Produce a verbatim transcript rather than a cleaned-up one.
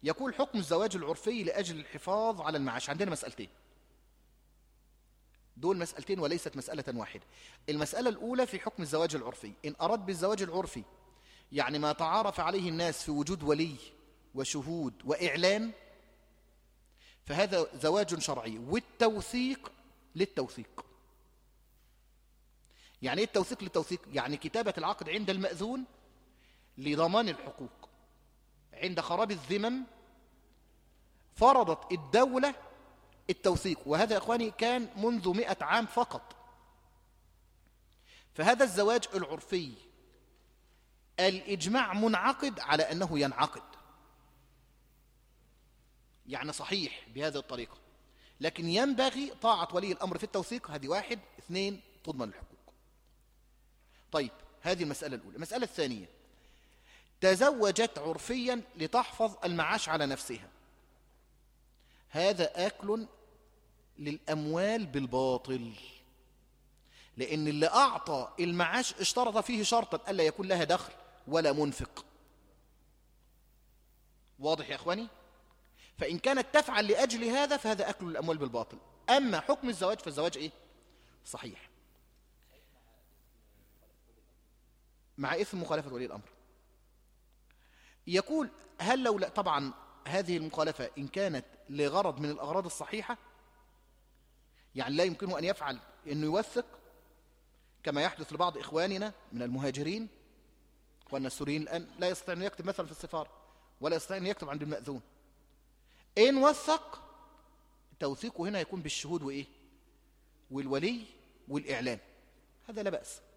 يقول حكم الزواج العرفي لأجل الحفاظ على المعاش. عندنا مسألتين، دول مسألتين وليست مسألة واحدة. المسألة الأولى في حكم الزواج العرفي، إن أراد بالزواج العرفي يعني ما تعارف عليه الناس في وجود ولي وشهود وإعلان، فهذا زواج شرعي، والتوثيق للتوثيق. يعني ايه التوثيق للتوثيق؟ يعني كتابة العقد عند المأذون لضمان الحقوق. عند خراب الذمم فرضت الدولة التوثيق، وهذا يا إخواني كان منذ مئة عام فقط. فهذا الزواج العرفي الإجماع منعقد على أنه ينعقد، يعني صحيح بهذه الطريقة، لكن ينبغي طاعة ولي الأمر في التوثيق. هذه واحد. اثنين، تضمن الحقوق. طيب، هذه المسألة الأولى. المسألة الثانية، تزوجت عرفيا لتحفظ المعاش على نفسها، هذا أكل للأموال بالباطل، لأن اللي أعطى المعاش اشترط فيه شرطا ألا يكون لها دخل ولا منفق. واضح يا أخواني؟ فإن كانت تفعل لأجل هذا فهذا أكل الأموال بالباطل. أما حكم الزواج فالزواج إيه؟ صحيح، مع إثم مخالفة ولي الأمر. يقول هل لو لا، طبعا هذه المخالفة إن كانت لغرض من الأغراض الصحيحة، يعني لا يمكنه أن يفعل أنه يوثق كما يحدث لبعض إخواننا من المهاجرين. إخواننا السوريين الآن لا يستطيع أن يكتب مثلا في السفارة، ولا يستطيع أن يكتب عند المأذون. إن وثق، توثيقه هنا يكون بالشهود وإيه؟ والولي والإعلان، هذا لا بأس.